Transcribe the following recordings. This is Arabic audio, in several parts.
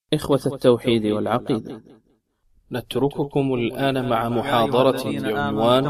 إخوة التوحيد والعقيدة، نترككم الآن مع محاضرة بعنوان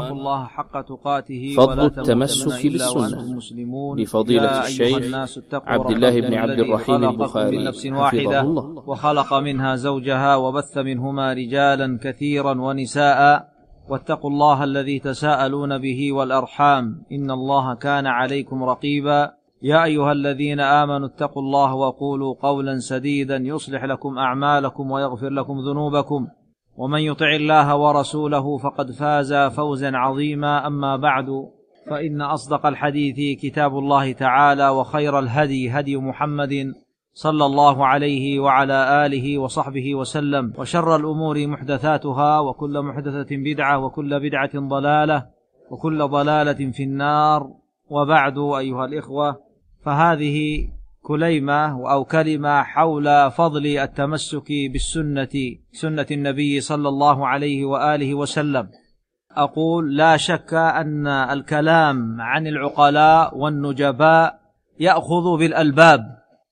فضل التمسك بالسنة لفضيلة الشيخ عبد الله بن عبد الرحيم البخاري حفظه الله. وخلق منها زوجها وبث منهما رجالا كثيرا ونساء، واتقوا الله الذي تساءلون به والأرحام، إن الله كان عليكم رقيبا. يا أيها الذين آمنوا اتقوا الله وقولوا قولا سديدا يصلح لكم أعمالكم ويغفر لكم ذنوبكم، ومن يطع الله ورسوله فقد فاز فوزا عظيما. أما بعد، فإن أصدق الحديث كتاب الله تعالى، وخير الهدي هدي محمد صلى الله عليه وعلى آله وصحبه وسلم، وشر الأمور محدثاتها، وكل محدثة بدعة، وكل بدعة ضلالة، وكل ضلالة في النار. وبعد أيها الإخوة، فهذه كلمة أو كلمة حول فضل التمسك بالسنة، سنة النبي صلى الله عليه وآله وسلم. أقول لا شك أن الكلام عن العقلاء والنجباء يأخذ بالألباب،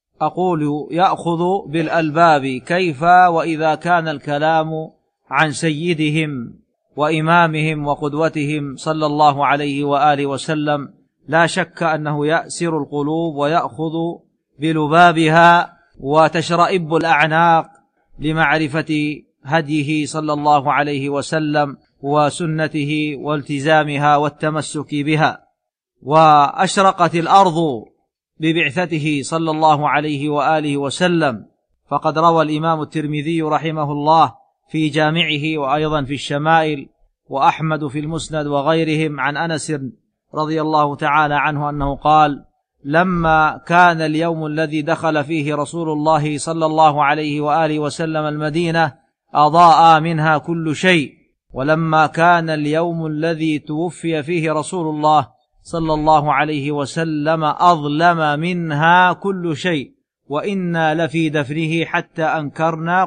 أقول يأخذ بالألباب، كيف وإذا كان الكلام عن سيدهم وإمامهم وقدوتهم صلى الله عليه وآله وسلم، لا شك أنه يأسر القلوب ويأخذ بلبابها وتشرئب الأعناق لمعرفة هديه صلى الله عليه وسلم وسنته والتزامها والتمسك بها. وأشرقت الأرض ببعثته صلى الله عليه وآله وسلم، فقد روى الإمام الترمذي رحمه الله في جامعه، وأيضا في الشمائل، وأحمد في المسند وغيرهم، عن أنس رضي الله تعالى عنه أنه قال: لما كان اليوم الذي دخل فيه رسول الله صلى الله عليه وآله وسلم المدينة أضاء منها كل شيء، ولما كان اليوم الذي توفي فيه رسول الله صلى الله عليه وسلم أظلم منها كل شيء، وإنا لفي دفنه حتى أنكرنا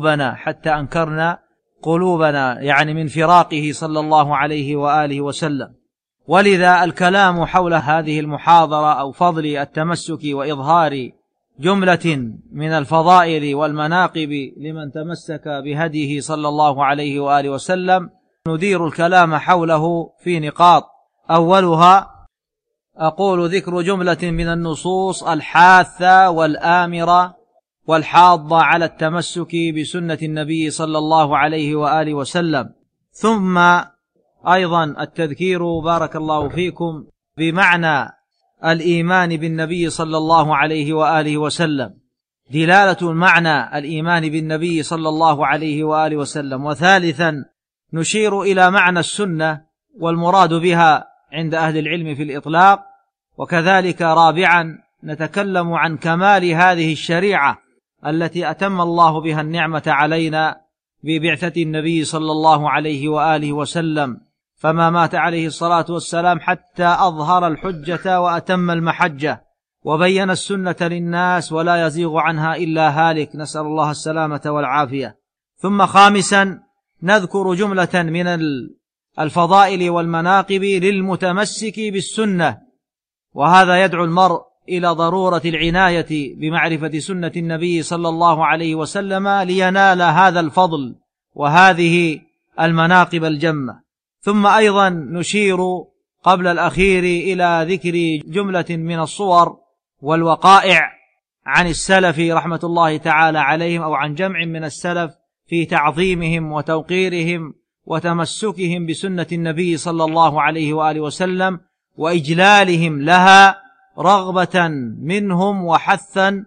قلوبنا، يعني من فراقه صلى الله عليه وآله وسلم. ولذا الكلام حول هذه المحاضرة أو فضل التمسك وإظهار جملة من الفضائل والمناقب لمن تمسك بهديه صلى الله عليه وآله وسلم، ندير الكلام حوله في نقاط. أولها أقول ذكر جملة من النصوص الحاثة والآمرة والحاضة على التمسك بسنة النبي صلى الله عليه وآله وسلم، ثم أيضا التذكير بارك الله فيكم بمعنى الإيمان بالنبي صلى الله عليه وآله وسلم، دلالة المعنى الإيمان بالنبي صلى الله عليه وآله وسلم. وثالثا نشير إلى معنى السنة والمراد بها عند أهل العلم في الإطلاق. وكذلك رابعا نتكلم عن كمال هذه الشريعة التي أتم الله بها النعمة علينا ببعثة النبي صلى الله عليه وآله وسلم، فما مات عليه الصلاة والسلام حتى أظهر الحجة وأتم المحجة وبين السنة للناس، ولا يزيغ عنها إلا هالك، نسأل الله السلامة والعافية. ثم خامسا نذكر جملة من الفضائل والمناقب للمتمسك بالسنة، وهذا يدعو المرء إلى ضرورة العناية بمعرفة سنة النبي صلى الله عليه وسلم لينال هذا الفضل وهذه المناقب الجمة. ثم أيضا نشير قبل الأخير إلى ذكر جملة من الصور والوقائع عن السلف رحمة الله تعالى عليهم، أو عن جمع من السلف في تعظيمهم وتوقيرهم وتمسكهم بسنة النبي صلى الله عليه وآله وسلم، وإجلالهم لها رغبة منهم وحثا،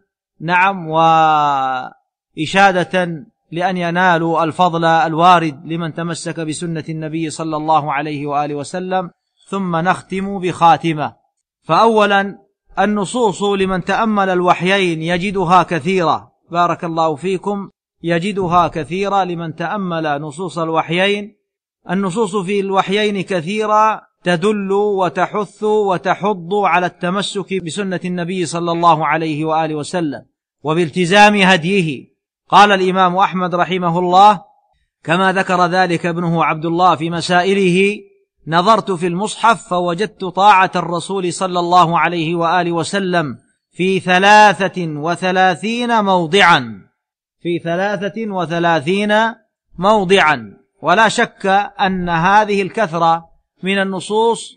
وإشادة لأن ينالوا الفضل الوارد لمن تمسك بسنة النبي صلى الله عليه وآله وسلم. ثم نختم بخاتمة. فأولا النصوص لمن تأمل الوحيين يجدها كثيرة، بارك الله فيكم، يجدها كثيرة لمن تأمل نصوص الوحيين. النصوص في الوحيين كثيرة تدل وتحث وتحض على التمسك بسنة النبي صلى الله عليه وآله وسلم وبالتزام هديه. قال الإمام أحمد رحمه الله كما ذكر ذلك ابنه عبد الله في مسائله: نظرت في المصحف فوجدت طاعة الرسول صلى الله عليه وآله وسلم في 33 موضعا، في 33 موضعا. ولا شك أن هذه الكثرة من النصوص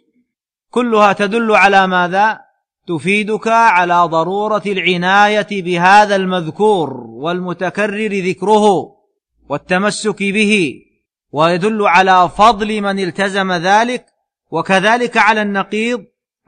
كلها تدل على ماذا؟ تفيدك على ضرورة العناية بهذا المذكور والمتكرر ذكره والتمسك به، ويدل على فضل من التزم ذلك، وكذلك على النقيض،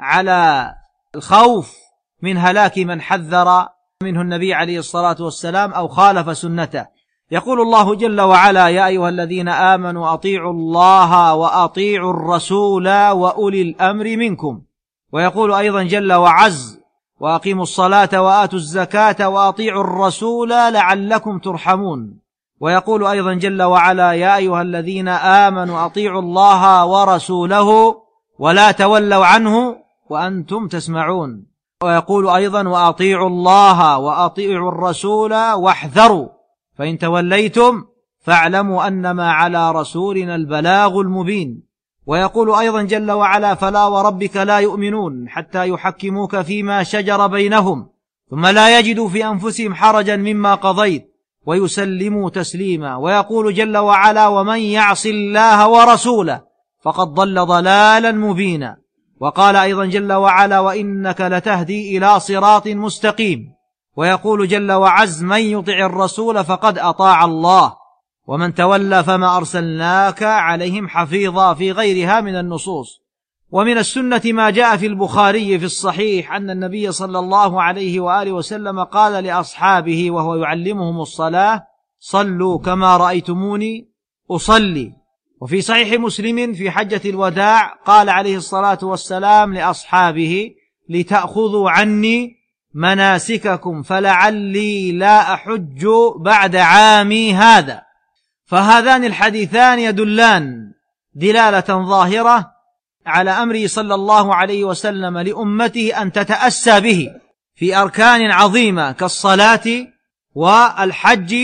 على الخوف من هلاك من حذر منه النبي عليه الصلاة والسلام أو خالف سنته. يقول الله جل وعلا: يا أيها الذين آمنوا أطيعوا الله وأطيعوا الرسول وأولي الأمر منكم. ويقول أيضا جل وعز: وأقيموا الصلاة وآتوا الزكاة وأطيعوا الرسول لعلكم ترحمون. ويقول أيضا جل وعلا: يا أيها الذين آمنوا أطيعوا الله ورسوله ولا تولوا عنه وأنتم تسمعون. ويقول أيضا: وأطيعوا الله وأطيعوا الرسول واحذروا فإن توليتم فاعلموا أنما على رسولنا البلاغ المبين. ويقول أيضا جل وعلا: فلا وربك لا يؤمنون حتى يحكموك فيما شجر بينهم ثم لا يجدوا في أنفسهم حرجا مما قضيت ويسلموا تسليما. ويقول جل وعلا: ومن يعص الله ورسوله فقد ضل ضلالا مبينا. وقال أيضا جل وعلا: وإنك لتهدي إلى صراط مستقيم. ويقول جل وعز: من يطع الرسول فقد أطاع الله ومن تولى فما أرسلناك عليهم حفيظا، في غيرها من النصوص. ومن السنة ما جاء في البخاري في الصحيح أن النبي صلى الله عليه وآله وسلم قال لأصحابه وهو يعلمهم الصلاة: صلوا كما رأيتموني أصلي. وفي صحيح مسلم في حجة الوداع قال عليه الصلاة والسلام لأصحابه: لتأخذوا عني مناسككم فلعلي لا أحج بعد عامي هذا. فهذان الحديثان يدلان دلالة ظاهرة على أمره صلى الله عليه وسلم لأمته أن تتأسى به في أركان عظيمة كالصلاة والحج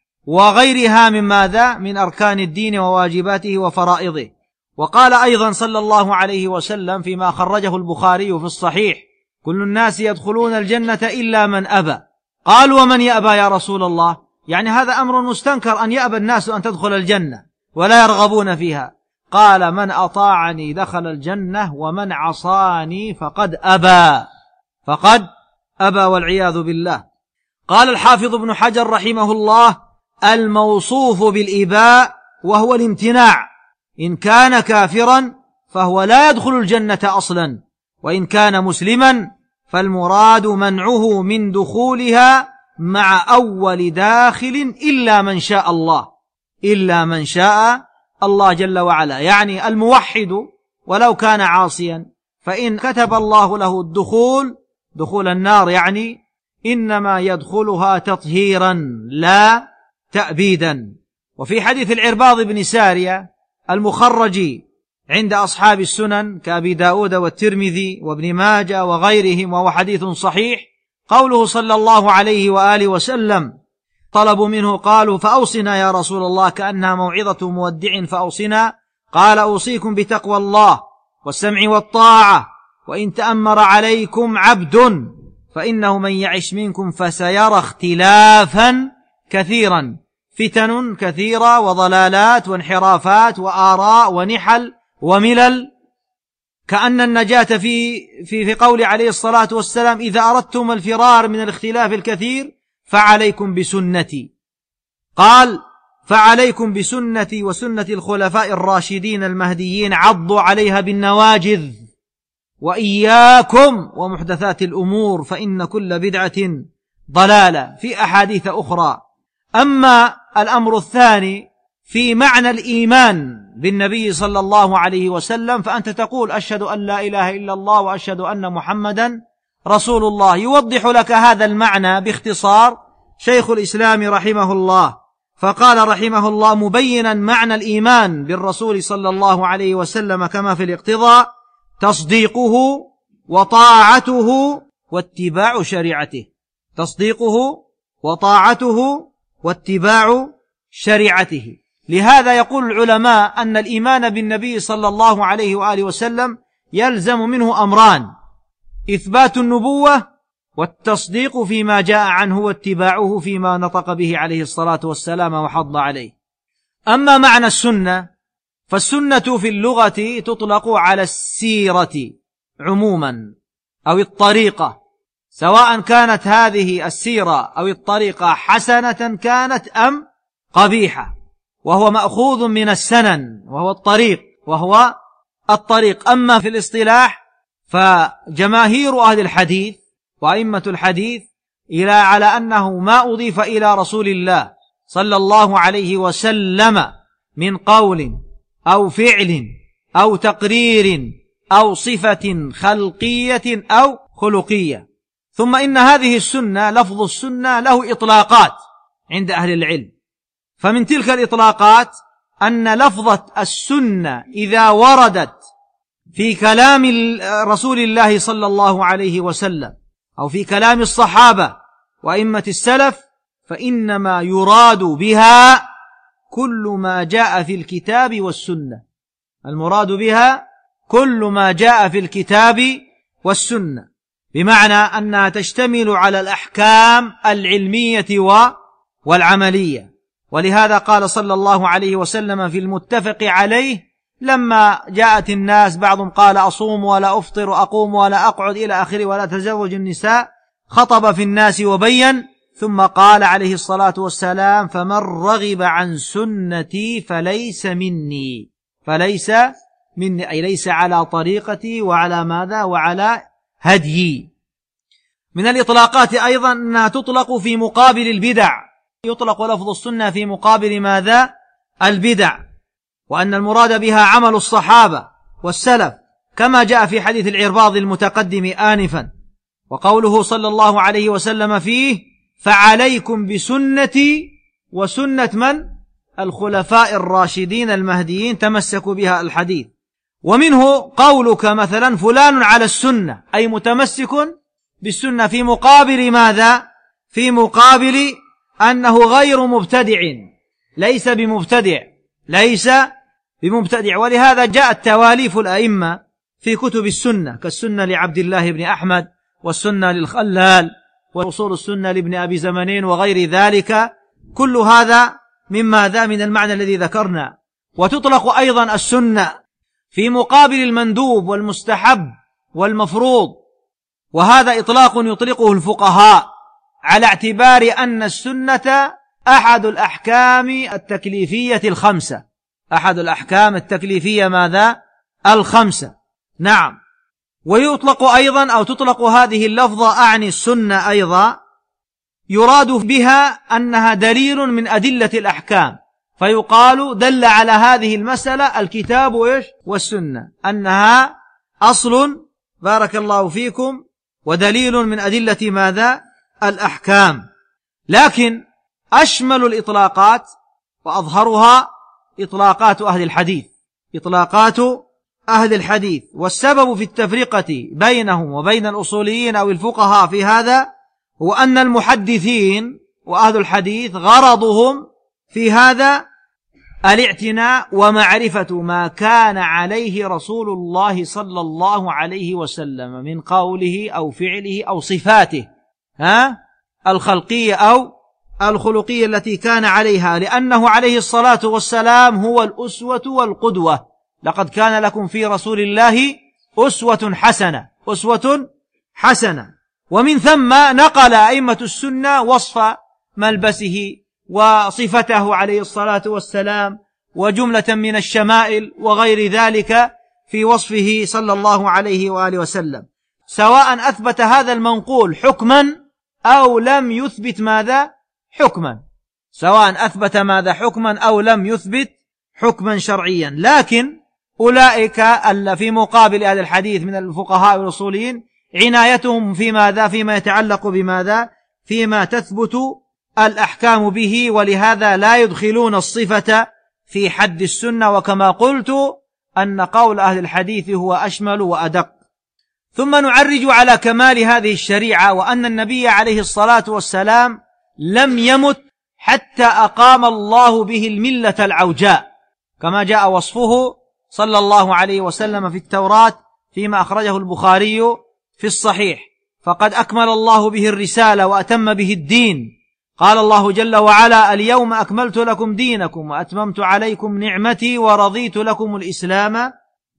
وغيرها من ماذا؟ من أركان الدين وواجباته وفرائضه. وقال أيضا صلى الله عليه وسلم فيما خرجه البخاري في الصحيح: كل الناس يدخلون الجنة إلا من أبى. قالوا: ومن يأبى يا رسول الله؟ يعني هذا أمر مستنكر أن يأبى الناس أن تدخل الجنة ولا يرغبون فيها. قال: من أطاعني دخل الجنة ومن عصاني فقد أبى والعياذ بالله. قال الحافظ ابن حجر رحمه الله: الموصوف بالإباء وهو الامتناع إن كان كافرا فهو لا يدخل الجنة أصلا، وإن كان مسلما فالمراد منعه من دخولها مع أول داخل إلا من شاء الله جل وعلا. يعني الموحد ولو كان عاصيا فإن كتب الله له دخول النار يعني إنما يدخلها تطهيرا لا تأبيدا. وفي حديث العرباض بن سارية المخرج عند أصحاب السنن كأبي داود والترمذي وابن ماجه وغيرهم وهو حديث صحيح، قوله صلى الله عليه وآله وسلم: طلبوا منه قالوا: فأوصنا يا رسول الله، كأنها موعظة مودع، فأوصنا. قال: أوصيكم بتقوى الله والسمع والطاعة، وإن تأمر عليكم عبد فإنه من يعش منكم فسيرى اختلافا كثيرا، فتن كثيرة وضلالات وانحرافات وآراء ونحل وملل. كأن النجاة في قول عليه الصلاة والسلام: إذا أردتم الفرار من الاختلاف الكثير فعليكم بسنتي. قال: فعليكم بسنتي وسنة الخلفاء الراشدين المهديين، عضوا عليها بالنواجذ، وإياكم ومحدثات الأمور فإن كل بدعة ضلالة، في أحاديث أخرى. أما الأمر الثاني في معنى الإيمان بالنبي صلى الله عليه وسلم، فأنت تقول: أشهد أن لا إله إلا الله وأشهد أن محمدا رسول الله. يوضح لك هذا المعنى باختصار شيخ الإسلام رحمه الله، فقال رحمه الله مبينا معنى الإيمان بالرسول صلى الله عليه وسلم كما في الاقتضاء: تصديقه وطاعته واتباع شريعته. تصديقه وطاعته واتباع شريعته. لهذا يقول العلماء أن الإيمان بالنبي صلى الله عليه وآله وسلم يلزم منه أمران: إثبات النبوة والتصديق فيما جاء عنه واتباعه فيما نطق به عليه الصلاة والسلام وحض عليه. أما معنى السنة، فالسنة في اللغة تطلق على السيرة عموما أو الطريقة، سواء كانت هذه السيرة أو الطريقة حسنة كانت أم قبيحة، وهو مأخوذ من السنن وهو الطريق. أما في الاصطلاح فجماهير أهل الحديث وأئمة الحديث على أنه ما أضيف إلى رسول الله صلى الله عليه وسلم من قول أو فعل أو تقرير أو صفة خلقية أو خلقية. ثم إن هذه السنة، لفظ السنة له إطلاقات عند أهل العلم، فمن تلك الإطلاقات أن لفظة السنة إذا وردت في كلام رسول الله صلى الله عليه وسلم أو في كلام الصحابة وأئمة السلف، فإنما يراد بها كل ما جاء في الكتاب والسنة. المراد بها كل ما جاء في الكتاب والسنة، بمعنى أنها تشتمل على الأحكام العلمية والعملية. ولهذا قال صلى الله عليه وسلم في المتفق عليه لما جاءت الناس، بعضهم قال أصوم ولا أفطر، أقوم ولا أقعد إلى آخره، ولا تزوج النساء، خطب في الناس وبين، ثم قال عليه الصلاة والسلام: فمن رغب عن سنتي فليس مني. أي ليس على طريقتي وعلى ماذا؟ وعلى هديي. من الإطلاقات أيضا أنها تطلق في مقابل البدع، يطلق لفظ السنة في مقابل ماذا؟ البدع، وأن المراد بها عمل الصحابة والسلف، كما جاء في حديث العرباض المتقدم آنفا، وقوله صلى الله عليه وسلم فيه: فعليكم بسنتي وسنة من؟ الخلفاء الراشدين المهديين، تمسكوا بها الحديث. ومنه قولك مثلا فلان على السنة، أي متمسك بالسنة، في مقابل ماذا؟ في مقابل أنه غير مبتدع، ليس بمبتدع. ولهذا جاءت تواليف الأئمة في كتب السنة، كالسنة لعبد الله بن أحمد، والسنة للخلال، وأصول السنة لابن أبي زمنين، وغير ذلك. كل هذا من المعنى الذي ذكرنا. وتطلق أيضا السنة في مقابل المندوب والمستحب والمفروض، وهذا إطلاق يطلقه الفقهاء على اعتبار أن السنة أحد الأحكام التكليفية الخمسة، أحد الأحكام التكليفية ماذا؟ الخمسة. نعم. ويطلق أيضا أو تطلق هذه اللفظة أعني السنة أيضا، يراد بها أنها دليل من أدلة الأحكام، فيقال دل على هذه المسألة الكتاب والسنة، أنها أصل، بارك الله فيكم، ودليل من أدلة ماذا؟ الأحكام. لكن أشمل الإطلاقات وأظهرها إطلاقات أهل الحديث، والسبب في التفرقة بينهم وبين الأصوليين أو الفقهاء في هذا هو أن المحدثين وأهل الحديث غرضهم في هذا الاعتناء ومعرفة ما كان عليه رسول الله صلى الله عليه وسلم من قوله أو فعله أو صفاته الخلقية أو الخلقية التي كان عليها، لأنه عليه الصلاة والسلام هو الأسوة والقدوة. لقد كان لكم في رسول الله أسوة حسنة. ومن ثم نقل أئمة السنة وصف ملبسه وصفته عليه الصلاة والسلام وجملة من الشمائل وغير ذلك في وصفه صلى الله عليه وآله وسلم، سواء أثبت هذا المنقول حكما أو لم يثبت ماذا؟ حكما، سواء أثبت ماذا؟ حكما أو لم يثبت حكما شرعيا. لكن أولئك في مقابل أهل الحديث من الفقهاء والأصوليين عنايتهم في ماذا؟ فيما يتعلق بماذا؟ فيما تثبت الأحكام به، ولهذا لا يدخلون الصفة في حد السنة، وكما قلت أن قول أهل الحديث هو أشمل وأدق. ثم نعرج على كمال هذه الشريعة، وأن النبي عليه الصلاة والسلام لم يمت حتى أقام الله به الملة العوجاء، كما جاء وصفه صلى الله عليه وسلم في التوراة فيما أخرجه البخاري في الصحيح، فقد أكمل الله به الرسالة وأتم به الدين. قال الله جل وعلا: اليوم أكملت لكم دينكم وأتممت عليكم نعمتي ورضيت لكم الإسلام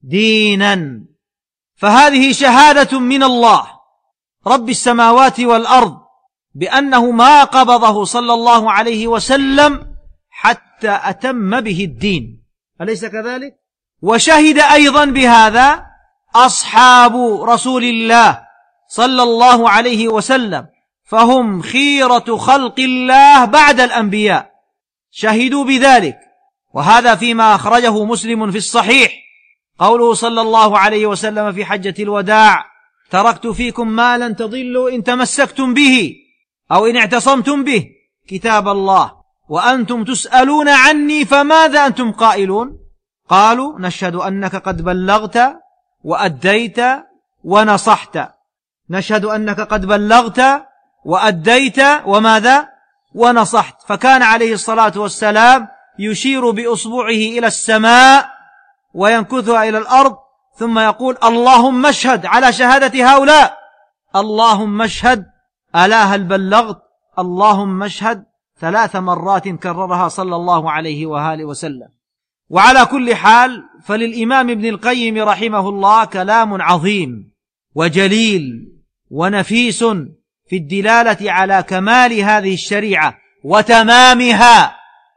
دينا. فهذه شهادة من الله رب السماوات والأرض بأنه ما قبضه صلى الله عليه وسلم حتى أتم به الدين، أليس كذلك؟ وشهد أيضا بهذا أصحاب رسول الله صلى الله عليه وسلم، فهم خيرة خلق الله بعد الأنبياء، شهدوا بذلك. وهذا فيما أخرجه مسلم في الصحيح، قوله صلى الله عليه وسلم في حجة الوداع: تركت فيكم ما لن تضلوا إن تمسكتم به أو إن اعتصمتم به، كتاب الله، وأنتم تسألون عني فماذا أنتم قائلون؟ قالوا: نشهد أنك قد بلغت وأديت ونصحت. نشهد أنك قد بلغت وأديت وماذا؟ ونصحت. فكان عليه الصلاة والسلام يشير بأصبعه إلى السماء وينكثها إلى الأرض، ثم يقول: اللهم اشهد على شهادة هؤلاء، اللهم اشهد ألا هل بلغت، اللهم اشهد، 3 مرات كررها صلى الله عليه وآله وسلم. وعلى كل حال، فللإمام ابن القيم رحمه الله كلام عظيم وجليل ونفيس في الدلالة على كمال هذه الشريعة وتمامها،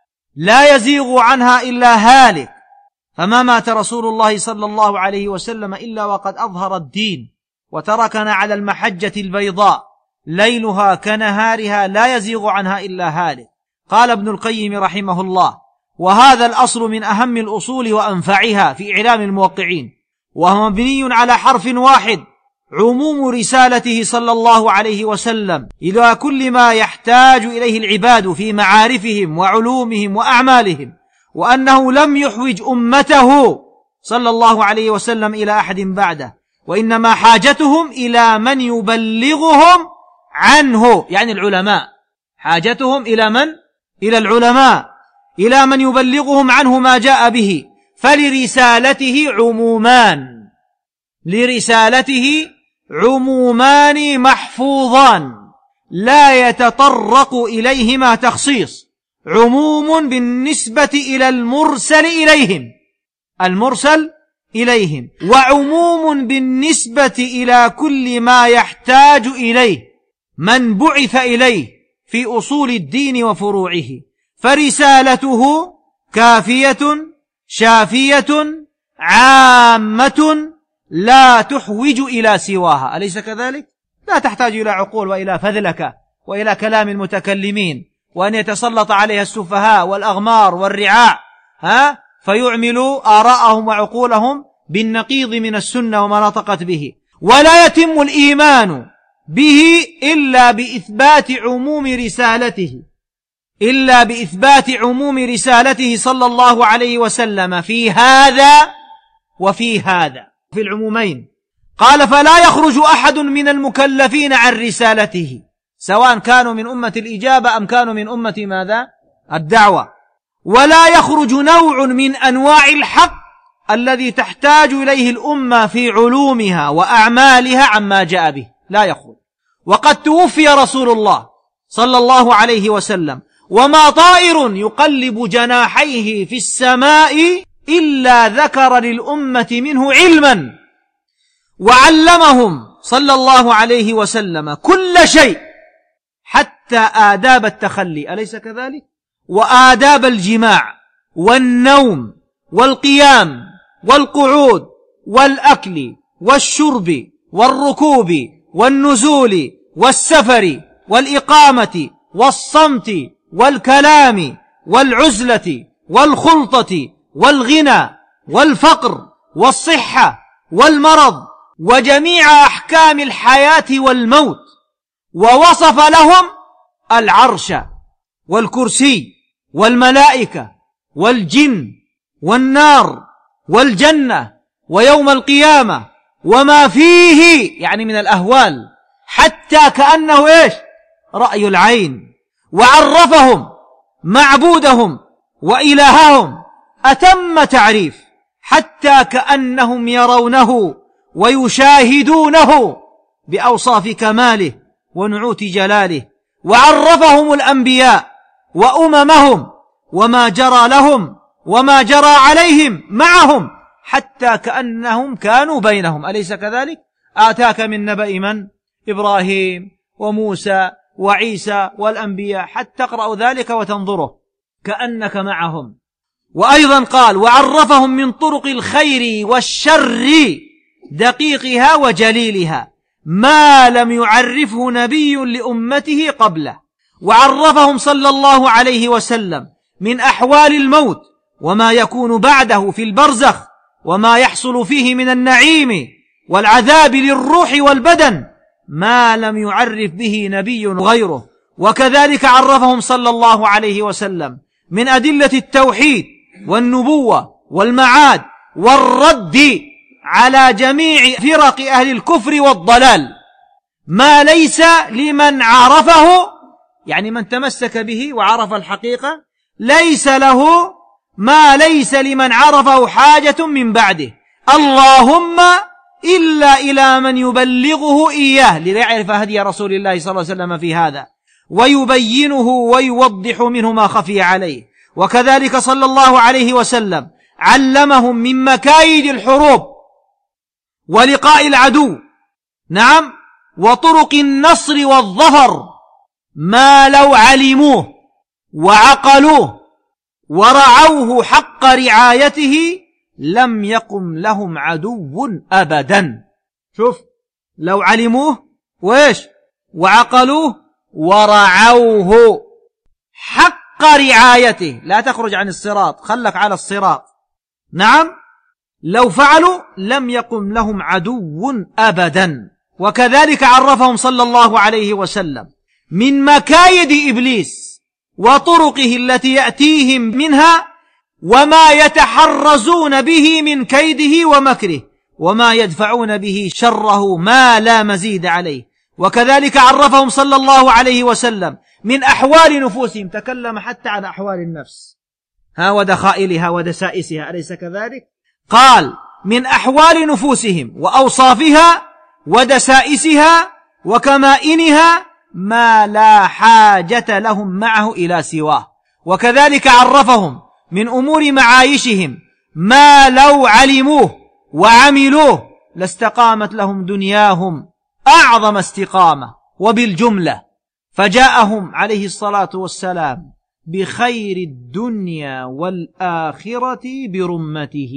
لا يزيغ عنها إلا هالك. فما مات رسول الله صلى الله عليه وسلم إلا وقد أظهر الدين وتركنا على المحجة البيضاء ليلها كنهارها لا يزيغ عنها إلا هالك. قال ابن القيم رحمه الله: وهذا الأصل من أهم الأصول وأنفعها في إعلام الموقعين، وهو مبني على حرف واحد: عموم رسالته صلى الله عليه وسلم إلى كل ما يحتاج إليه العباد في معارفهم وعلومهم وأعمالهم، وأنه لم يحوج أمته صلى الله عليه وسلم إلى أحد بعده، وإنما حاجتهم إلى من يبلغهم عنه، يعني العلماء. حاجتهم إلى من؟ إلى العلماء، إلى من يبلغهم عنه ما جاء به. فلرسالته عمومان محفوظان لا يتطرق إليهما تخصيص: عموم بالنسبة إلى المرسل إليهم، وعموم بالنسبة إلى كل ما يحتاج إليه من بعث إليه في أصول الدين وفروعه. فرسالته كافية شافية عامة لا تحوج إلى سواها، أليس كذلك؟ لا تحتاج إلى عقول وإلى فذلكة وإلى كلام المتكلمين، وأن يتسلط عليها السفهاء والأغمار والرعاع فيعملوا آراءهم وعقولهم بالنقيض من السنة وما نطقت به. ولا يتم الإيمان به إلا بإثبات عموم رسالته صلى الله عليه وسلم في هذا وفي هذا، في العمومين. قال: فلا يخرج أحد من المكلفين عن رسالته، سواء كانوا من أمة الإجابة أم كانوا من أمة ماذا؟ الدعوة. ولا يخرج نوع من أنواع الحق الذي تحتاج إليه الأمة في علومها وأعمالها عما جاء به، لا يخرج. وقد توفي رسول الله صلى الله عليه وسلم، وما طائر يقلب جناحيه في السماء إلا ذكر للأمة منه علما، وعلمهم صلى الله عليه وسلم كل شيء حتى آداب التخلي، أليس كذلك؟ وآداب الجماع والنوم والقيام والقعود والأكل والشرب والركوب والنزول والسفر والإقامة والصمت والكلام والعزلة والخلطة والغنى والفقر والصحة والمرض وجميع أحكام الحياة والموت. ووصف لهم العرش والكرسي والملائكة والجن والنار والجنة ويوم القيامة وما فيه، يعني من الأهوال، حتى كأنه رأي العين. وعرفهم معبودهم وإلههم أتم تعريف، حتى كأنهم يرونه ويشاهدونه بأوصاف كماله ونعوت جلاله، وعرفهم الأنبياء وأممهم وما جرى لهم وما جرى عليهم معهم حتى كأنهم كانوا بينهم، أليس كذلك؟ آتاك من نبأ من؟ إبراهيم وموسى وعيسى والأنبياء، حتى تقرأ ذلك وتنظره كأنك معهم. وأيضا قال: وعرفهم من طرق الخير والشر دقيقها وجليلها ما لم يعرفه نبي لأمته قبله. وعرفهم صلى الله عليه وسلم من أحوال الموت وما يكون بعده في البرزخ وما يحصل فيه من النعيم والعذاب للروح والبدن ما لم يعرف به نبي غيره. وكذلك عرفهم صلى الله عليه وسلم من أدلة التوحيد والنبوة والمعاد والرد على جميع فرق أهل الكفر والضلال ما ليس لمن عرفه، يعني من تمسك به وعرف الحقيقة ليس له ما ليس لمن عرفه حاجة من بعده، اللهم إلا إلى من يبلغه إياه ليعرف هدي رسول الله صلى الله عليه وسلم في هذا ويبينه ويوضح منه ما خفي عليه. وكذلك صلى الله عليه وسلم علمهم من مكايد الحروب ولقاء العدو، نعم، وطرق النصر والظفر ما لو علموه وعقلوه ورعوه حق رعايته لم يقم لهم عدو أبدا. شوف، لو علموه وإيش وعقلوه ورعوه حق رعايته، لا تخرج عن الصراط، خلك على الصراط، نعم، لو فعلوا لم يقم لهم عدو أبدا. وكذلك عرفهم صلى الله عليه وسلم من مكايد إبليس وطرقه التي يأتيهم منها وما يتحرزون به من كيده ومكره وما يدفعون به شره ما لا مزيد عليه. وكذلك عرفهم صلى الله عليه وسلم من أحوال نفوسهم، تكلم حتى عن أحوال النفس ودخائلها ودسائسها، أليس كذلك؟ قال: من أحوال نفوسهم وأوصافها ودسائسها وكمائنها ما لا حاجة لهم معه إلى سواه. وكذلك عرفهم من أمور معايشهم ما لو علموه وعملوه لاستقامت لهم دنياهم أعظم استقامة وبالجملة، فجاءهم عليه الصلاة والسلام بخير الدنيا والآخرة برمته،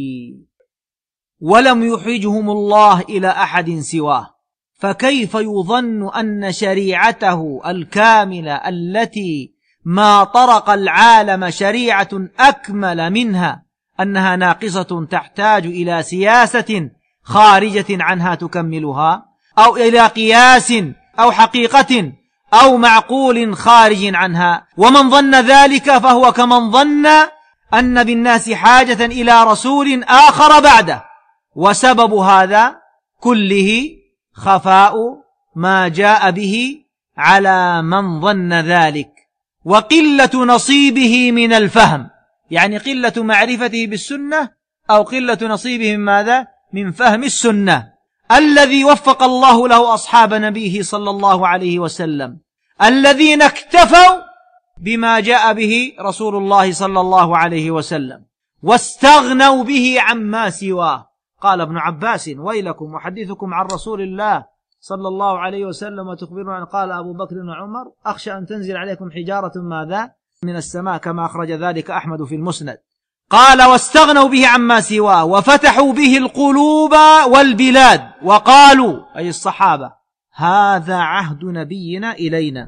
ولم يحوجهم الله إلى أحد سواه، فكيف يظن أن شريعته الكاملة التي ما طرق العالم شريعة أكمل منها أنها ناقصة تحتاج إلى سياسة خارجة عنها تكملها، أو إلى قياس أو حقيقة أو معقول خارج عنها؟ ومن ظن ذلك فهو كمن ظن أن بالناس حاجة إلى رسول آخر بعده، وسبب هذا كله خفاء ما جاء به على من ظن ذلك، وقلة نصيبه من الفهم، يعني قلة معرفته بالسنة أو قلة نصيبه من ماذا؟ من فهم السنة، الذي وفق الله له أصحاب نبيه صلى الله عليه وسلم الذين اكتفوا بما جاء به رسول الله صلى الله عليه وسلم واستغنوا به عما سواه. قال ابن عباس: ويلكم أحدثكم عن رسول الله صلى الله عليه وسلم وتخبرون عن. قال أبو بكر وعمر: أخشى أن تنزل عليكم حجارة ماذا؟ من السماء، كما أخرج ذلك أحمد في المسند. قال: واستغنوا به عما سواه وفتحوا به القلوب والبلاد، وقالوا أي الصحابة: هذا عهد نبينا إلينا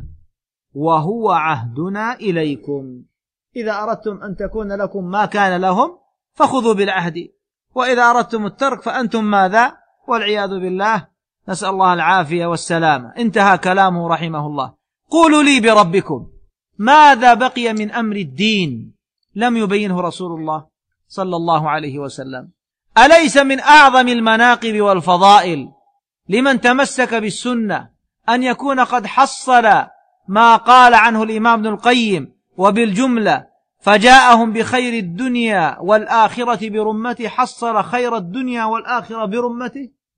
وهو عهدنا إليكم، إذا أردتم أن تكون لكم ما كان لهم فخذوا بالعهد، وإذا أردتم الترك فأنتم ماذا؟ والعياذ بالله، نسأل الله العافية والسلامة. انتهى كلامه رحمه الله. قولوا لي بربكم ماذا بقي من أمر الدين لم يبينه رسول الله صلى الله عليه وسلم؟ أليس من أعظم المناقب والفضائل لمن تمسك بالسنة أن يكون قد حصل ما قال عنه الإمام ابن القيم وبالجملة فجاءهم بخير الدنيا والآخرة برمته، حصل خير الدنيا والآخرة برمته؟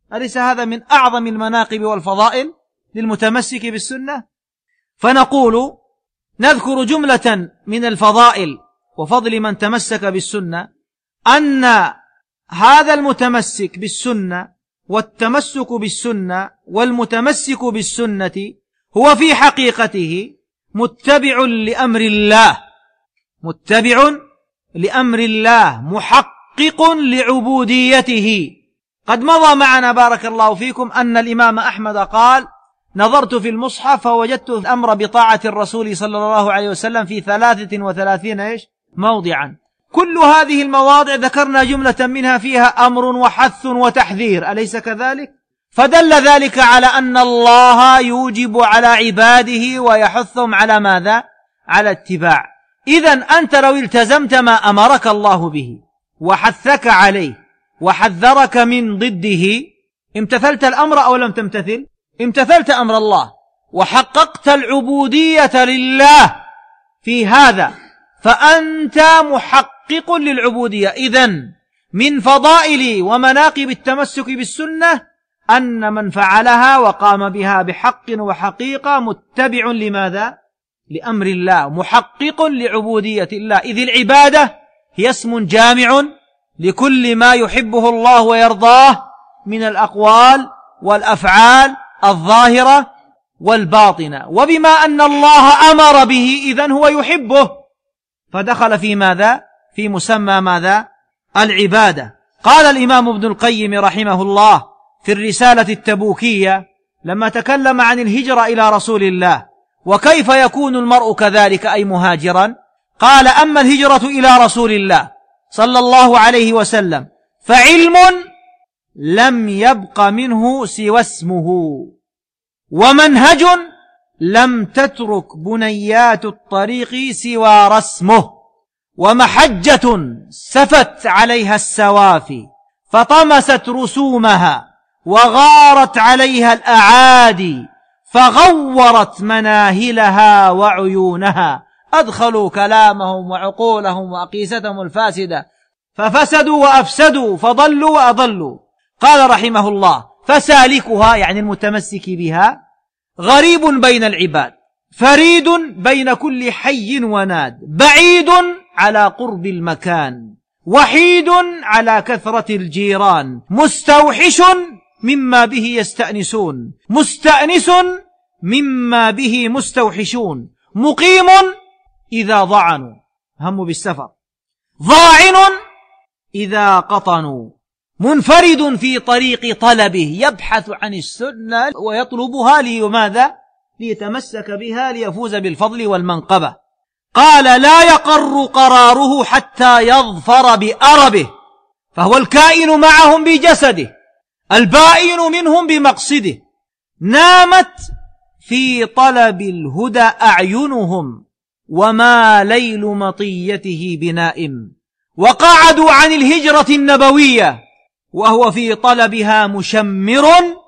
أليس هذا من أعظم المناقب والفضائل للمتمسك بالسنة؟ فنقول نذكر جملة من الفضائل وفضل من تمسك بالسنة، أن هذا المتمسك بالسنة والتمسك بالسنة والمتمسك بالسنة هو في حقيقته متبع لأمر الله، متبع لأمر الله، محقق لعبوديته. قد مضى معنا بارك الله فيكم أن الإمام أحمد قال: نظرت في المصحف فوجدت الأمر بطاعة الرسول صلى الله عليه وسلم في 33 موضعا. كل هذه المواضع ذكرنا جملة منها فيها أمر وحث وتحذير، أليس كذلك؟ فدل ذلك على أن الله يوجب على عباده ويحثهم على ماذا؟ على اتباع. إذن أنت لو التزمت ما أمرك الله به وحثك عليه وحذرك من ضده، امتثلت الأمر أو لم تمتثل؟ امتثلت أمر الله وحققت العبودية لله في هذا، فأنت محقق للعبودية. إذن من فضائل ومناقب التمسك بالسنة أن من فعلها وقام بها بحق وحقيقة متبع لماذا؟ لأمر الله، محقق لعبودية الله، إذ العبادة هي اسم جامع لكل ما يحبه الله ويرضاه من الأقوال والأفعال الظاهرة والباطنة. وبما أن الله أمر به إذن هو يحبه، فدخل في ماذا؟ في مسمى ماذا؟ العبادة. قال الإمام ابن القيم رحمه الله في الرسالة التبوكية لما تكلم عن الهجرة إلى رسول الله وكيف يكون المرء كذلك أي مهاجرا، قال: أما الهجرة إلى رسول الله صلى الله عليه وسلم فعلم لم يبق منه سوى اسمه، ومنهج لم تترك بنيات الطريق سوى رسمه، ومحجة سفت عليها السوافي فطمست رسومها، وغارت عليها الأعادي فغورت مناهلها وعيونها، أدخلوا كلامهم وعقولهم وأقيستهم الفاسدة ففسدوا وأفسدوا فضلوا وأضلوا. قال رحمه الله: فسالكها يعني المتمسك بها غريب بين العباد، فريد بين كل حي وناد، بعيد على قرب المكان، وحيد على كثرة الجيران، مستوحش مما به يستأنسون، مستأنس مما به مستوحشون، مقيم إذا ضعنوا هم بالسفر، ضاعن إذا قطنوا، منفرد في طريق طلبه، يبحث عن السنة ويطلبها لماذا؟ ليتمسك بها ليفوز بالفضل والمنقبة. قال: لا يقر قراره حتى يظفر بأربه، فهو الكائن معهم بجسده، البائن منهم بمقصده، نامت في طلب الهدى أعينهم، وما ليل مطيته بنائم، وقعدوا عن الهجرة النبوية وهو في طلبها مشمر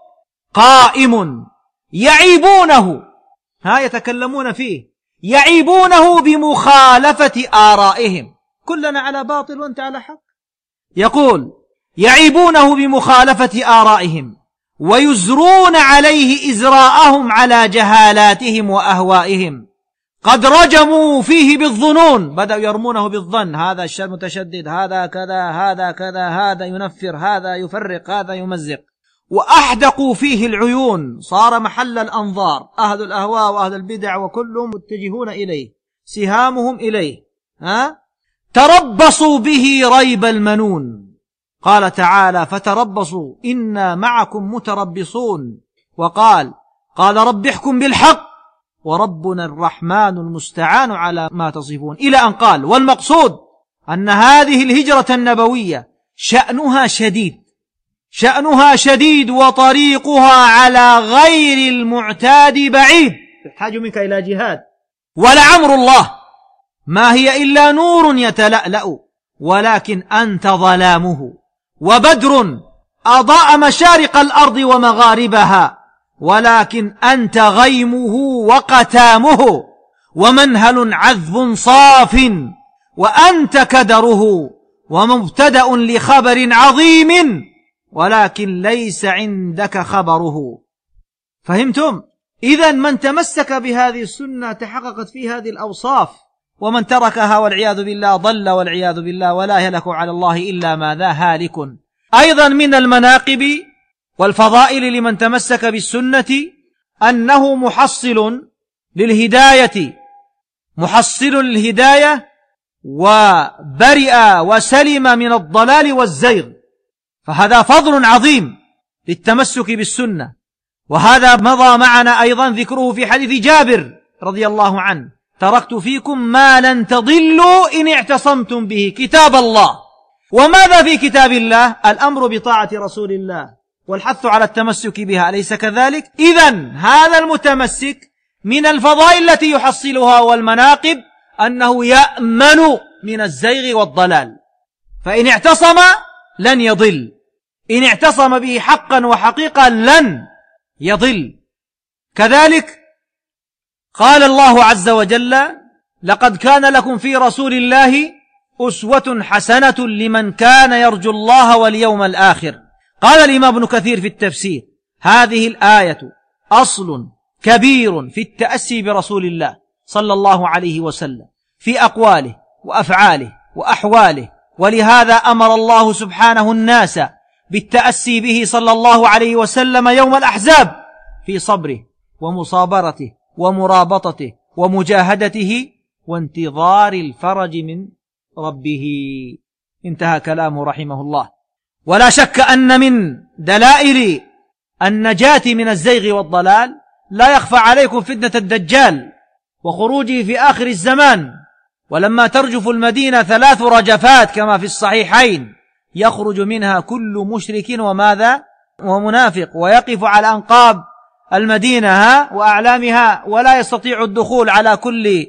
قائم، يعيبونه، يتكلمون فيه، يعيبونه بمخالفة آرائهم، كلنا على باطل وانت على حق، يقول: يعيبونه بمخالفة آرائهم، ويزرون عليه إزراءهم على جهالاتهم وأهوائهم، قد رجموا فيه بالظنون، بدأوا يرمونه بالظن، هذا الشر متشدد، هذا كذا، هذا كذا، هذا ينفر، هذا يفرق، هذا يمزق، وأحدقوا فيه العيون، صار محل الأنظار، أهل الأهواء وأهل البدع وكلهم متجهون إليه، سهامهم إليه، تربصوا به ريب المنون. قال تعالى: فتربصوا إنا معكم متربصون. وقال: رب احكم بالحق وربنا الرحمن المستعان على ما تصفون، إلى أن قال: والمقصود أن هذه الهجرة النبوية شأنها شديد وطريقها على غير المعتاد بعيد، تحتاج منك إلى جهاد، ولعمر الله ما هي إلا نور يتلألأ، ولكن أنت ظلامه، وبدر أضاء مشارق الأرض ومغاربها، ولكن أنت غيمه وقتامه، ومنهل عذب صاف، وأنت كدره، ومبتدأ لخبر عظيم، ولكن ليس عندك خبره. فهمتم؟ إذن من تمسك بهذه السنة تحققت فيه هذه الأوصاف، ومن تركها والعياذ بالله ضل والعياذ بالله، ولا يهلك على الله إلا ماذا؟ هالك. أيضا من المناقب والفضائل لمن تمسك بالسنة أنه محصل للهداية وبرئ وسلم من الضلال والزيغ، فهذا فضل عظيم للتمسك بالسنة. وهذا مضى معنا أيضا ذكره في حديث جابر رضي الله عنه: تركت فيكم ما لن تضلوا إن اعتصمتم به، كتاب الله. وماذا في كتاب الله؟ الأمر بطاعة رسول الله والحث على التمسك بها، أليس كذلك؟ إذن هذا المتمسك من الفضائل التي يحصلها والمناقب أنه يأمن من الزيغ والضلال، فإن اعتصم لن يضل، إن اعتصم به حقا وحقيقة لن يضل. كذلك قال الله عز وجل: لقد كان لكم في رسول الله أسوة حسنة لمن كان يرجو الله واليوم الآخر. قال الإمام ابن كثير في التفسير: هذه الآية أصل كبير في التأسي برسول الله صلى الله عليه وسلم في أقواله وأفعاله وأحواله، ولهذا أمر الله سبحانه الناس بالتأسي به صلى الله عليه وسلم يوم الأحزاب في صبره ومصابرته ومرابطته ومجاهدته وانتظار الفرج من ربه. انتهى كلامه رحمه الله. ولا شك أن من دلائل النجاة من الزيغ والضلال لا يخفى عليكم فتنة الدجال وخروجه في آخر الزمان، ولما ترجف المدينة 3 رجفات كما في الصحيحين يخرج منها كل مشرك وماذا؟ ومنافق، ويقف على أنقاب المدينة وأعلامها ولا يستطيع الدخول على كل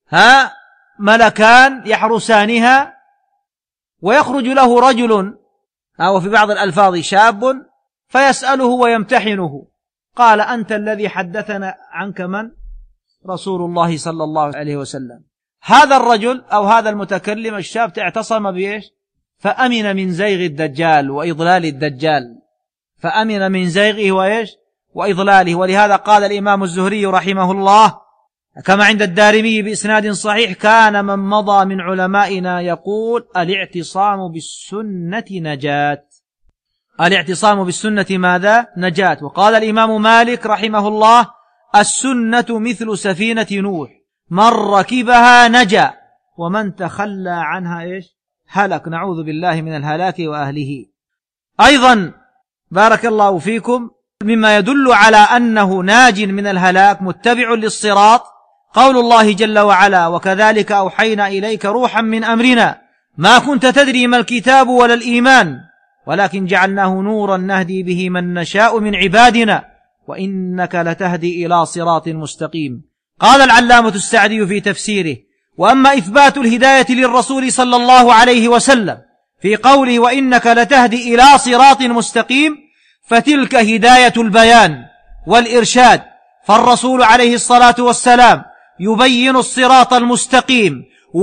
ملكان يحرسانها، ويخرج له رجل أو في بعض الألفاظ شاب فيسأله ويمتحنه: قال: أنت الذي حدثنا عنك من؟ رسول الله صلى الله عليه وسلم. هذا الرجل أو هذا المتكلم الشاب اعتصم بإيش؟ فأمن من زيغ الدجال وإضلال الدجال، فأمن من زيغه وإيش؟ وإضلاله. ولهذا قال الإمام الزهري رحمه الله كما عند الدارمي بإسناد صحيح: كان من مضى من علمائنا يقول: الاعتصام بالسنة نجاة. الاعتصام بالسنة ماذا؟ نجاة. وقال الإمام مالك رحمه الله: السنة مثل سفينة نوح، من ركبها نجا ومن تخلى عنها إيش؟ هلك. نعوذ بالله من الهلاك وأهله. أيضا بارك الله فيكم مما يدل على أنه ناج من الهلاك متبع للصراط قول الله جل وعلا: وكذلك أوحينا إليك روحا من أمرنا ما كنت تدري ما الكتاب ولا الإيمان ولكن جعلناه نورا نهدي به من نشاء من عبادنا وإنك لتهدي إلى صراط مستقيم. قال العلامة السعدي في تفسيره: وأما إثبات الهداية للرسول صلى الله عليه وسلم في قوله: وإنك لتهدي إلى صراط مستقيم، فتلك هداية البيان والإرشاد، فالرسول عليه الصلاة والسلام يبين الصراط المستقيم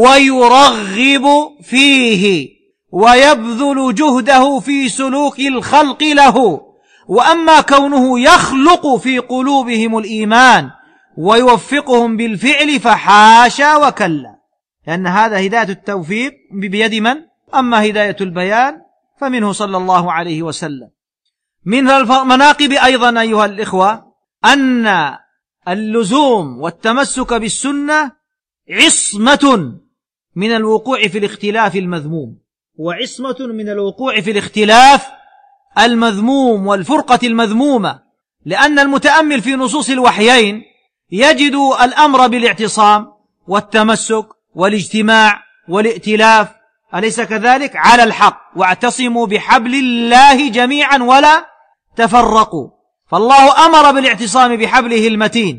ويرغب فيه ويبذل جهده في سلوك الخلق له. وأما كونه يخلق في قلوبهم الإيمان ويوفقهم بالفعل فحاشا وكلا، لأن هذا هداية التوفيق بيد من؟ أما هداية البيان فمنه صلى الله عليه وسلم. من المناقب أيضا أيها الإخوة أن اللزوم والتمسك بالسنة عصمة من الوقوع في الاختلاف المذموم، وعصمة من الوقوع في الاختلاف المذموم والفرقة المذمومة، لأن المتأمل في نصوص الوحيين يجد الأمر بالاعتصام والتمسك والاجتماع والائتلاف، أليس كذلك؟ على الحق، واعتصموا بحبل الله جميعا ولا تفرقوا. فالله أمر بالاعتصام بحبله المتين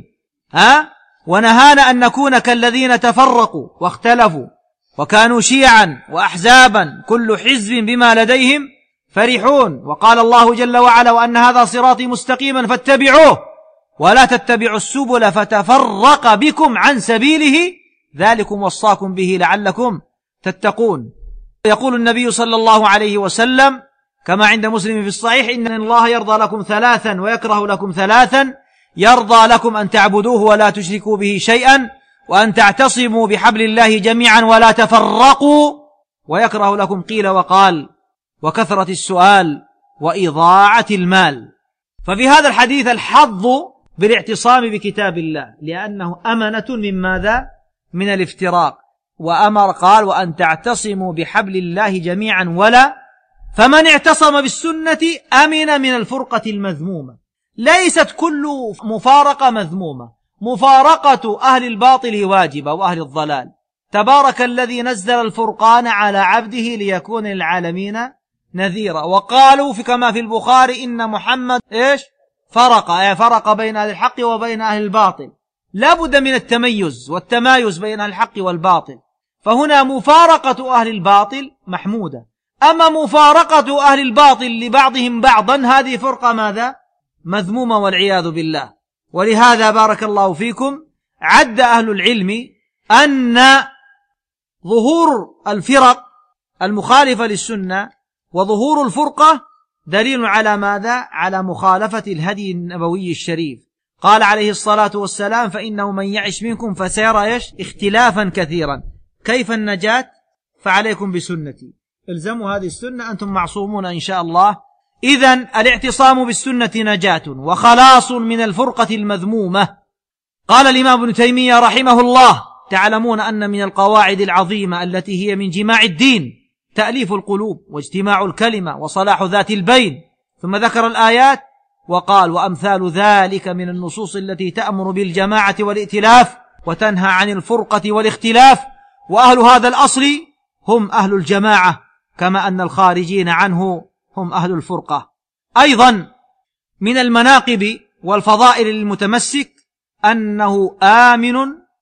ونهانا أن نكون كالذين تفرقوا واختلفوا وكانوا شيعا وأحزابا كل حزب بما لديهم فرحون. وقال الله جل وعلا: وأن هذا صراطي مستقيما فاتبعوه ولا تتبعوا السبل فتفرق بكم عن سبيله ذلكم وصاكم به لعلكم تتقون. يقول النبي صلى الله عليه وسلم كما عند مسلم في الصحيح: إن الله يرضى لكم ثلاثا ويكره لكم ثلاثا: يرضى لكم أن تعبدوه ولا تشركوا به شيئا، وأن تعتصموا بحبل الله جميعا ولا تفرقوا، ويكره لكم قيل وقال وكثرة السؤال وإضاعة المال. ففي هذا الحديث الحظ بالاعتصام بكتاب الله، لأنه أمنة من ماذا؟ من الافتراق. وأمر قال: وأن تعتصموا بحبل الله جميعا ولا، فمن اعتصم بالسنة أمن من الفرقة المذمومة. ليست كل مفارقة مذمومة، مفارقة أهل الباطل واجبة وأهل الضلال. تبارك الذي نزل الفرقان على عبده ليكون للعالمين نذيرا. وقالوا كما في البخاري: إن محمد فرق بين أهل الحق وبين أهل الباطل. لا بد من التميز والتمايز بين أهل الحق والباطل. فهنا مفارقة أهل الباطل محمودة، أما مفارقة أهل الباطل لبعضهم بعضا هذه فرقة ماذا؟ مذمومة والعياذ بالله. ولهذا بارك الله فيكم عد أهل العلم أن ظهور الفرق المخالفة للسنة وظهور الفرقة دليل على ماذا؟ على مخالفة الهدي النبوي الشريف. قال عليه الصلاة والسلام: فإنه من يعش منكم فسيرى اختلافا كثيرا. كيف النجاة؟ فعليكم بسنتي، الزموا هذه السنة، أنتم معصومون إن شاء الله. إذن الاعتصام بالسنة نجاة وخلاص من الفرقة المذمومة. قال الإمام ابن تيمية رحمه الله: تعلمون أن من القواعد العظيمة التي هي من جماع الدين تأليف القلوب واجتماع الكلمة وصلاح ذات البين. ثم ذكر الآيات وقال: وأمثال ذلك من النصوص التي تأمر بالجماعة والائتلاف وتنهى عن الفرقة والاختلاف، وأهل هذا الأصل هم أهل الجماعة، كما أن الخارجين عنه هم أهل الفرقة. أيضا من المناقب والفضائل للمتمسك أنه آمن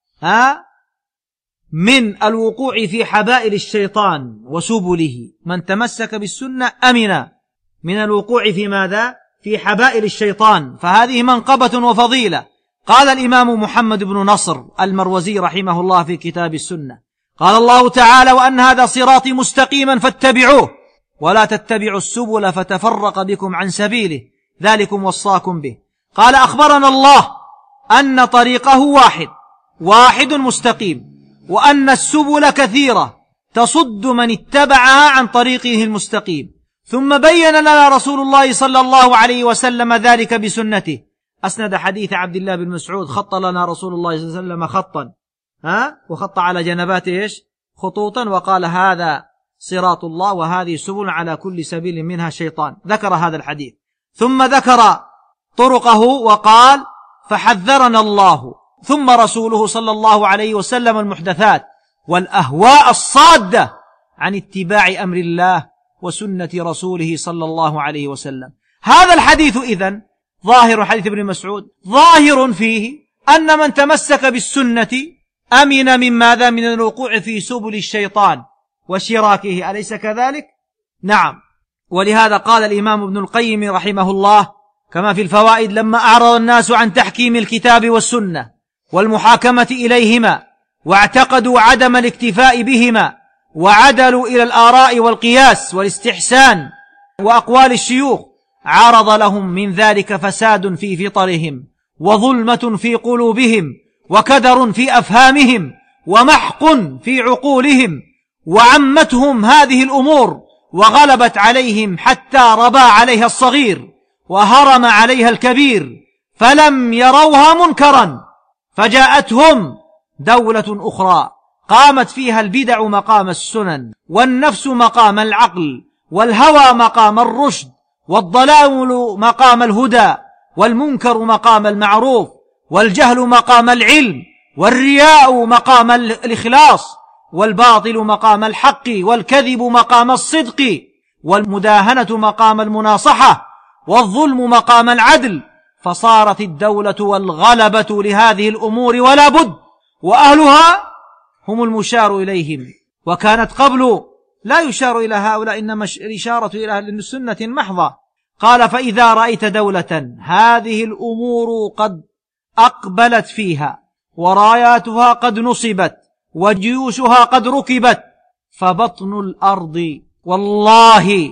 من الوقوع في حبائل الشيطان وسبله. من تمسك بالسنة أمن من الوقوع في ماذا؟ في حبائل الشيطان، فهذه منقبة وفضيلة. قال الإمام محمد بن نصر المروزي رحمه الله في كتاب السنة: قال الله تعالى: وأن هذا صراطي مستقيما فاتبعوه ولا تتبعوا السبل فتفرق بكم عن سبيله ذلكم وصاكم به. قال: أخبرنا الله أن طريقه واحد مستقيم، وأن السبل كثيرة تصد من اتبعها عن طريقه المستقيم. ثم بين لنا رسول الله صلى الله عليه وسلم ذلك بسنته. أسند حديث عبد الله بن مسعود: خط لنا رسول الله صلى الله عليه وسلم خطا وخط على جنباته خطوطا، وقال: هذا صراط الله وهذه سبل على كل سبيل منها شيطان. ذكر هذا الحديث ثم ذكر طرقه وقال: فحذرنا الله ثم رسوله صلى الله عليه وسلم المحدثات والأهواء الصادة عن اتباع أمر الله وسنة رسوله صلى الله عليه وسلم. هذا الحديث إذن ظاهر حديث ابن مسعود ظاهر فيه أن من تمسك بالسنة أمن من ماذا؟ من الوقوع في سبل الشيطان وشراكه، أليس كذلك؟ نعم. ولهذا قال الإمام ابن القيم رحمه الله كما في الفوائد: لما أعرض الناس عن تحكيم الكتاب والسنة والمحاكمة إليهما واعتقدوا عدم الاكتفاء بهما وعدلوا إلى الآراء والقياس والاستحسان وأقوال الشيوخ، عرض لهم من ذلك فساد في فطرهم وظلمة في قلوبهم وكدر في أفهامهم ومحق في عقولهم، وعمتهم هذه الأمور وغلبت عليهم حتى ربى عليها الصغير وهرم عليها الكبير، فلم يروها منكرا، فجاءتهم دولة أخرى قامت فيها البدع مقام السنن، والنفس مقام العقل، والهوى مقام الرشد، والضلال مقام الهدى، والمنكر مقام المعروف، والجهل مقام العلم، والرياء مقام الإخلاص، والباطل مقام الحق، والكذب مقام الصدق، والمداهنة مقام المناصحة، والظلم مقام العدل. فصارت الدولة والغلبة لهذه الأمور ولا بد، وأهلها هم المشار إليهم. وكانت قبل لا يشار إلى هؤلاء، إنما الإشارة إلى أهل السنة محضة. قال: فإذا رأيت دولة هذه الأمور قد أقبلت فيها وراياتها قد نصبت وجيوشها قد ركبت، فبطن الأرض والله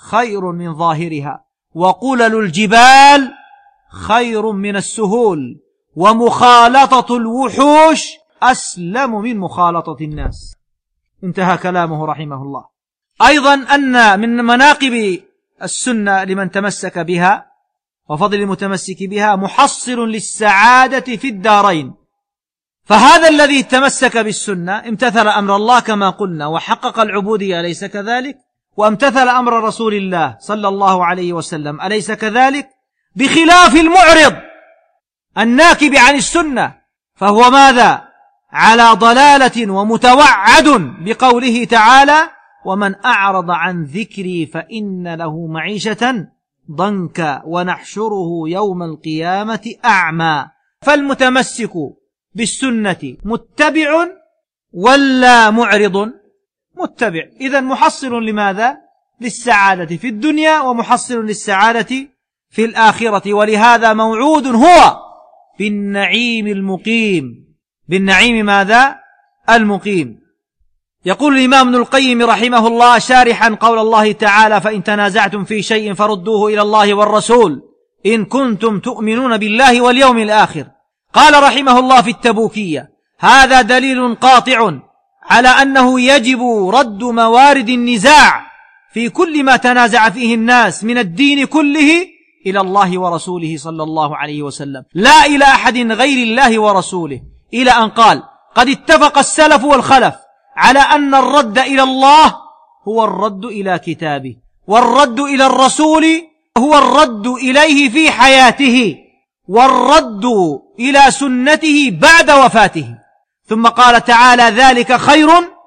خير من ظاهرها، وقلل الجبال خير من السهول، ومخالطة الوحوش أسلم من مخالطة الناس. انتهى كلامه رحمه الله. أيضا أن من مناقب السنة لمن تمسك بها وفضل المتمسك بها محصل للسعادة في الدارين. فهذا الذي تمسك بالسنة امتثل أمر الله كما قلنا وحقق العبودية، أليس كذلك؟ وامتثل أمر رسول الله صلى الله عليه وسلم، أليس كذلك؟ بخلاف المعرض الناكب عن السنة، فهو ماذا؟ على ضلالة ومتوعد بقوله تعالى: ومن أعرض عن ذكري فإن له معيشة ضنكا ونحشره يوم القيامة أعمى. فالمتمسك بالسنة متبع ولا معرض؟ متبع. إذن محصل لماذا؟ للسعادة في الدنيا ومحصل للسعادة في الآخرة. ولهذا موعود هو بالنعيم المقيم. بالنعيم ماذا؟ المقيم. يقول الإمام ابن القيم رحمه الله شارحا قول الله تعالى: فإن تنازعتم في شيء فردوه إلى الله والرسول إن كنتم تؤمنون بالله واليوم الآخر. قال رحمه الله في التبوكية: هذا دليل قاطع على أنه يجب رد موارد النزاع في كل ما تنازع فيه الناس من الدين كله إلى الله ورسوله صلى الله عليه وسلم، لا إلى أحد غير الله ورسوله، إلى أن قال: قد اتفق السلف والخلف على أن الرد إلى الله هو الرد إلى كتابه، والرد إلى الرسول هو الرد إليه في حياته، والرد إلى سنته بعد وفاته. ثم قال تعالى: ذلك خير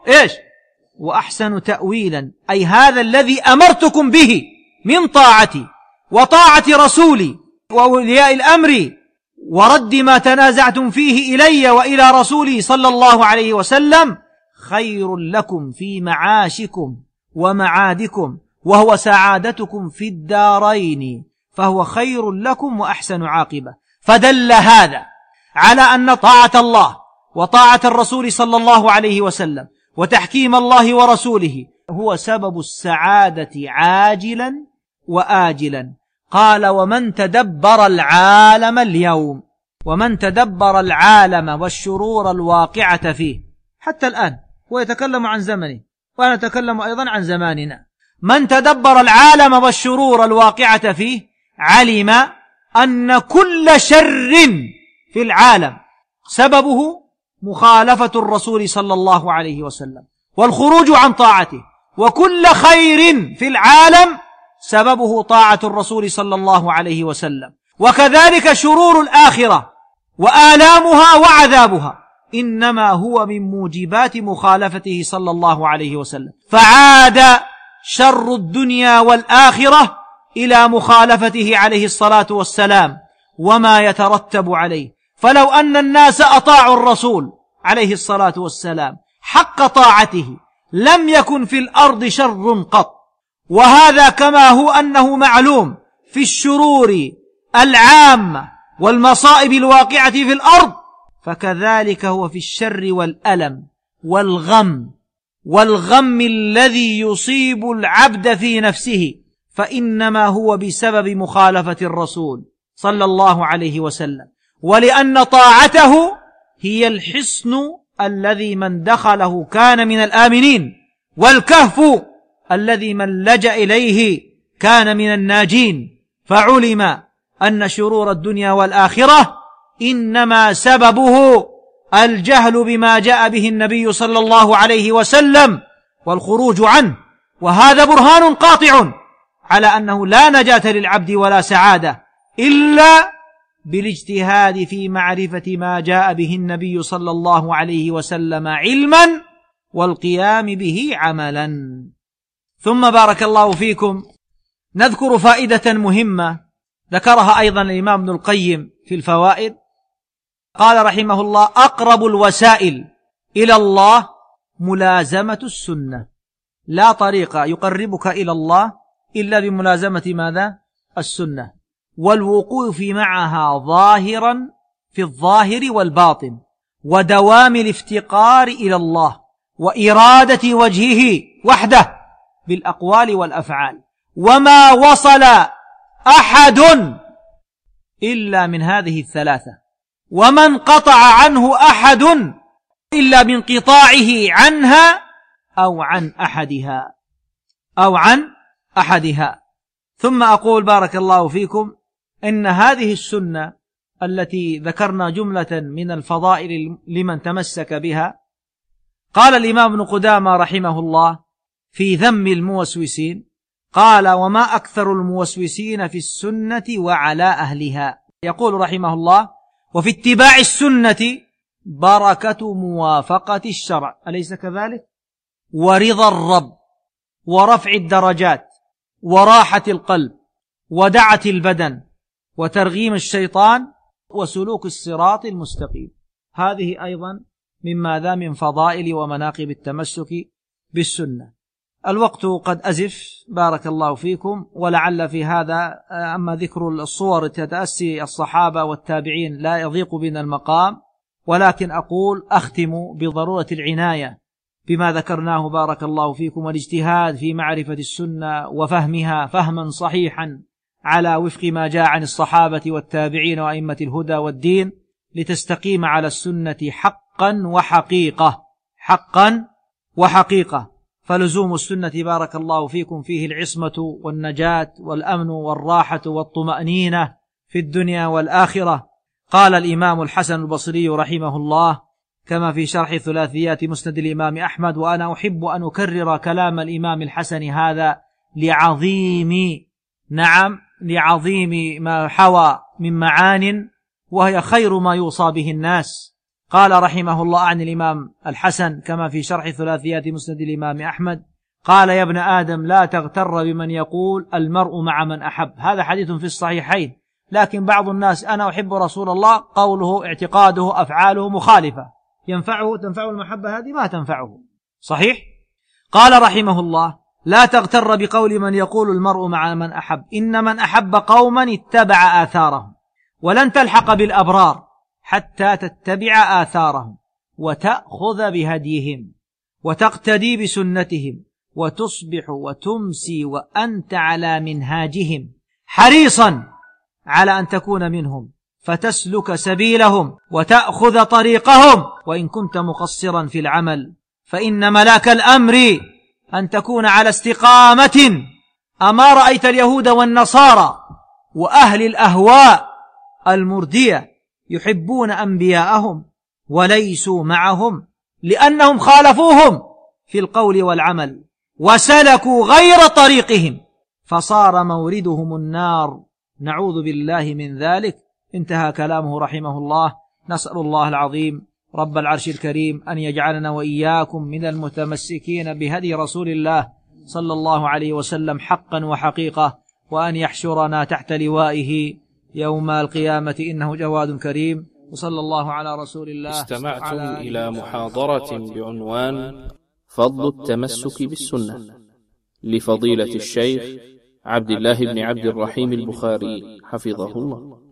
وأحسن تأويلا، أي هذا الذي أمرتكم به من طاعتي وطاعة رسولي وأولياء الأمر ورد ما تنازعتم فيه إلي وإلى رسولي صلى الله عليه وسلم خير لكم في معاشكم ومعادكم، وهو سعادتكم في الدارين، فهو خير لكم وأحسن عاقبة. فدل هذا على أن طاعة الله وطاعة الرسول صلى الله عليه وسلم وتحكيم الله ورسوله هو سبب السعادة عاجلا وآجلا. قال: ومن تدبر العالم اليوم، ومن تدبر العالم والشرور الواقعة فيه، حتى الآن هو يتكلم عن زمنه وأنا أتكلم أيضا عن زماننا. من تدبر العالم والشرور الواقعة فيه علم أن كل شر في العالم سببه مخالفة الرسول صلى الله عليه وسلم والخروج عن طاعته، وكل خير في العالم سببه طاعة الرسول صلى الله عليه وسلم. وكذلك شرور الآخرة وآلامها وعذابها إنما هو من موجبات مخالفته صلى الله عليه وسلم. فعاد شر الدنيا والآخرة إلى مخالفته عليه الصلاة والسلام وما يترتب عليه. فلو أن الناس أطاعوا الرسول عليه الصلاة والسلام حق طاعته لم يكن في الأرض شر قط. وهذا كما هو أنه معلوم في الشرور العامة والمصائب الواقعة في الأرض، فكذلك هو في الشر والألم والغم الذي يصيب العبد في نفسه، فإنما هو بسبب مخالفة الرسول صلى الله عليه وسلم. ولأن طاعته هي الحصن الذي من دخله كان من الآمنين، والكهف الذي من لجأ إليه كان من الناجين. فعلم أن شرور الدنيا والآخرة إنما سببه الجهل بما جاء به النبي صلى الله عليه وسلم والخروج عنه. وهذا برهان قاطع على أنه لا نجاة للعبد ولا سعادة إلا بالاجتهاد في معرفة ما جاء به النبي صلى الله عليه وسلم علما والقيام به عملا. ثم بارك الله فيكم نذكر فائدة مهمة ذكرها أيضا الإمام ابن القيم في الفوائد. قال رحمه الله: أقرب الوسائل إلى الله ملازمة السنة. لا طريق يقربك إلى الله إلا بملازمة ماذا؟ السنة، والوقوف معها ظاهرا في الظاهر والباطن، ودوام الافتقار إلى الله وإرادة وجهه وحده بالأقوال والأفعال، وما وصل أحد إلا من هذه الثلاثة، وما انقطع عنه أحد إلا بانقطاعه عنها أو عن أحدها. ثم أقول بارك الله فيكم إن هذه السنة التي ذكرنا جملة من الفضائل لمن تمسك بها، قال الإمام ابن قدامة رحمه الله في ذم الموسوسين، قال: وما أكثر الموسوسين في السنة وعلى أهلها. يقول رحمه الله: وفي اتباع السنة بركة موافقة الشرع، أليس كذلك؟ ورضا الرب، ورفع الدرجات، وراحة القلب، ودعة البدن، وترغيم الشيطان، وسلوك الصراط المستقيم. هذه أيضا مما من فضائل ومناقب التمسك بالسنة. الوقت قد أزف بارك الله فيكم، ولعل في هذا أما ذكر الصور تتأسي الصحابة والتابعين لا يضيق بنا المقام، ولكن أقول أختم بضرورة العناية بما ذكرناه بارك الله فيكم، والاجتهاد في معرفة السنة وفهمها فهما صحيحا على وفق ما جاء عن الصحابة والتابعين وأئمة الهدى والدين، لتستقيم على السنة حقا وحقيقة. فلزوم السنة بارك الله فيكم فيه العصمة والنجاة والأمن والراحة والطمأنينة في الدنيا والآخرة. قال الإمام الحسن البصري رحمه الله كما في شرح ثلاثيات مسند الإمام أحمد، وأنا أحب أن أكرر كلام الإمام الحسن هذا لعظيم ما حوى من معان، وهي خير ما يوصى به الناس. قال رحمه الله عن الإمام الحسن كما في شرح ثلاثيات مسند الإمام أحمد، قال: يا ابن آدم لا تغتر بمن يقول المرء مع من أحب. هذا حديث في الصحيحين، لكن بعض الناس أنا أحب رسول الله، قوله اعتقاده أفعاله مخالفة، تنفعه المحبة هذه؟ ما تنفعه. صحيح؟ قال رحمه الله: لا تغتر بقول من يقول المرء مع من أحب، إن من أحب قوما اتبع آثارهم، ولن تلحق بالأبرار حتى تتبع آثارهم وتأخذ بهديهم وتقتدي بسنتهم، وتصبح وتمسي وأنت على منهاجهم حريصا على أن تكون منهم، فتسلك سبيلهم وتأخذ طريقهم، وإن كنت مقصرا في العمل فإن ملاك الأمر أن تكون على استقامة. أما رأيت اليهود والنصارى وأهل الأهواء المردية يحبون أنبياءهم وليسوا معهم، لأنهم خالفوهم في القول والعمل وسلكوا غير طريقهم، فصار موردهم النار، نعوذ بالله من ذلك. انتهى كلامه رحمه الله. نسأل الله العظيم رب العرش الكريم أن يجعلنا وإياكم من المتمسكين بهدي رسول الله صلى الله عليه وسلم حقا وحقيقة، وأن يحشرنا تحت لوائه يوم القيامة إنه جواد كريم. وصلى الله على رسول الله. استمعتم إلى محاضرة بعنوان فضل التمسك بالسنة لفضيلة الشيخ عبد الله بن عبد الرحيم البخاري حفظه الله.